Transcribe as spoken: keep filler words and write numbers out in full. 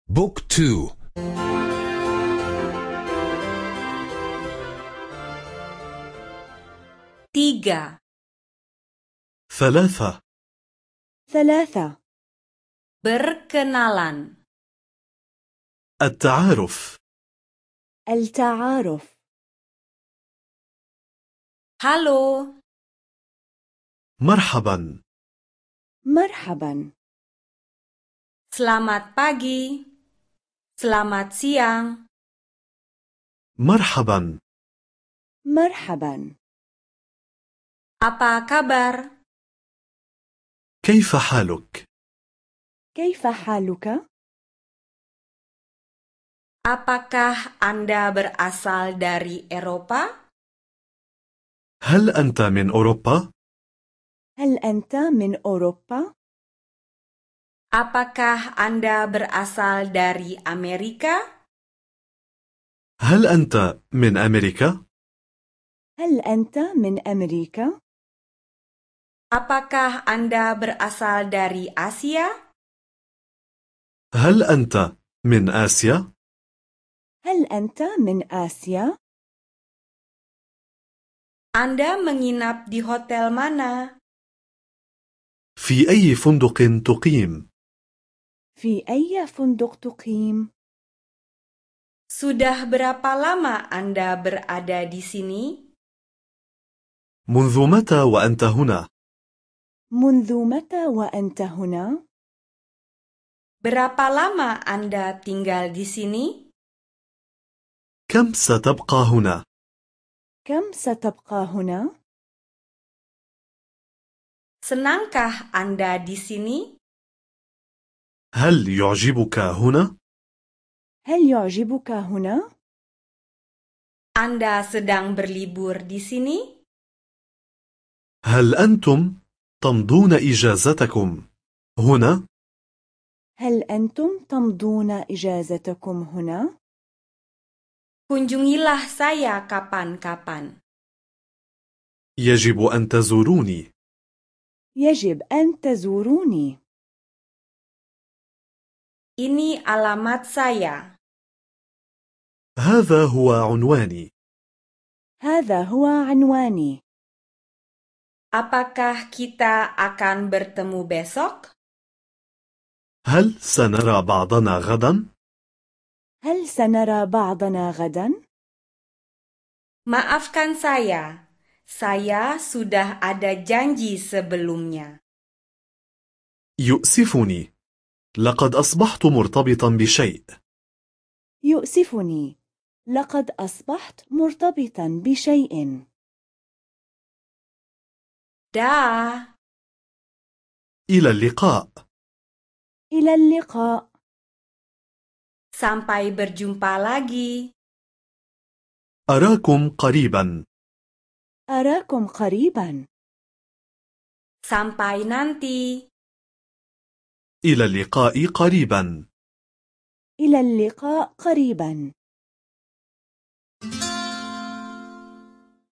بوك تو. تيجا. ثلاثة. ثلاثة. Berkenalan. التعارف. التعارف. Halo. مرحبا. مرحبا. Selamat pagi. Selamat siang. مرحبا. مرحبا. Apa kabar? كيف حالك؟ كيف حالك؟ Apakah Anda berasal dari Eropa? هل أنت من أوروبا؟ هل أنت من أوروبا؟ Apakah Anda berasal dari Amerika? هل أنت من أمريكا؟ هل أنت من أمريكا؟ Apakah Anda berasal dari Asia? هل أنت من آسيا؟ هل أنت من آسيا؟ Anda menginap di hotel mana? في أي فندق تقيم؟ في أي فندق تقيم؟ Sudah berapa lama Anda berada di sini? منذ متى وأنت هنا؟ منذ متى وأنت هنا؟ Berapa lama Anda tinggal di sini? كم ستبقى هنا؟ كم ستبقى هنا؟ Senangkah Anda di sini? هل يعجبك هنا؟ هل يعجبك هنا؟ Anda sedang berlibur di sini? هل أنتم تمضون إجازتكم هنا؟ هل أنتم تمضون إجازتكم هنا؟ Kunjungilah saya kapan-kapan. يجب أن تزوروني. يجب أن تزوروني. Ini alamat saya. هذا هو عنواني. هذا هو عنواني. Apakah kita akan bertemu besok? هل سنرى بعضنا غدا؟ هل سنرى بعضنا غدا؟ Maafkan saya. Saya sudah ada janji sebelumnya. يؤسفني. لقد أصبحت مرتبطا بشيء. يؤسفني. لقد أصبحت مرتبطا بشيء. Dah. إلى اللقاء. إلى اللقاء. Sampai berjumpa lagi. أراكم قريبا. أراكم قريبا. Sampai nanti. إلى اللقاء قريبا. إلى اللقاء قريبا.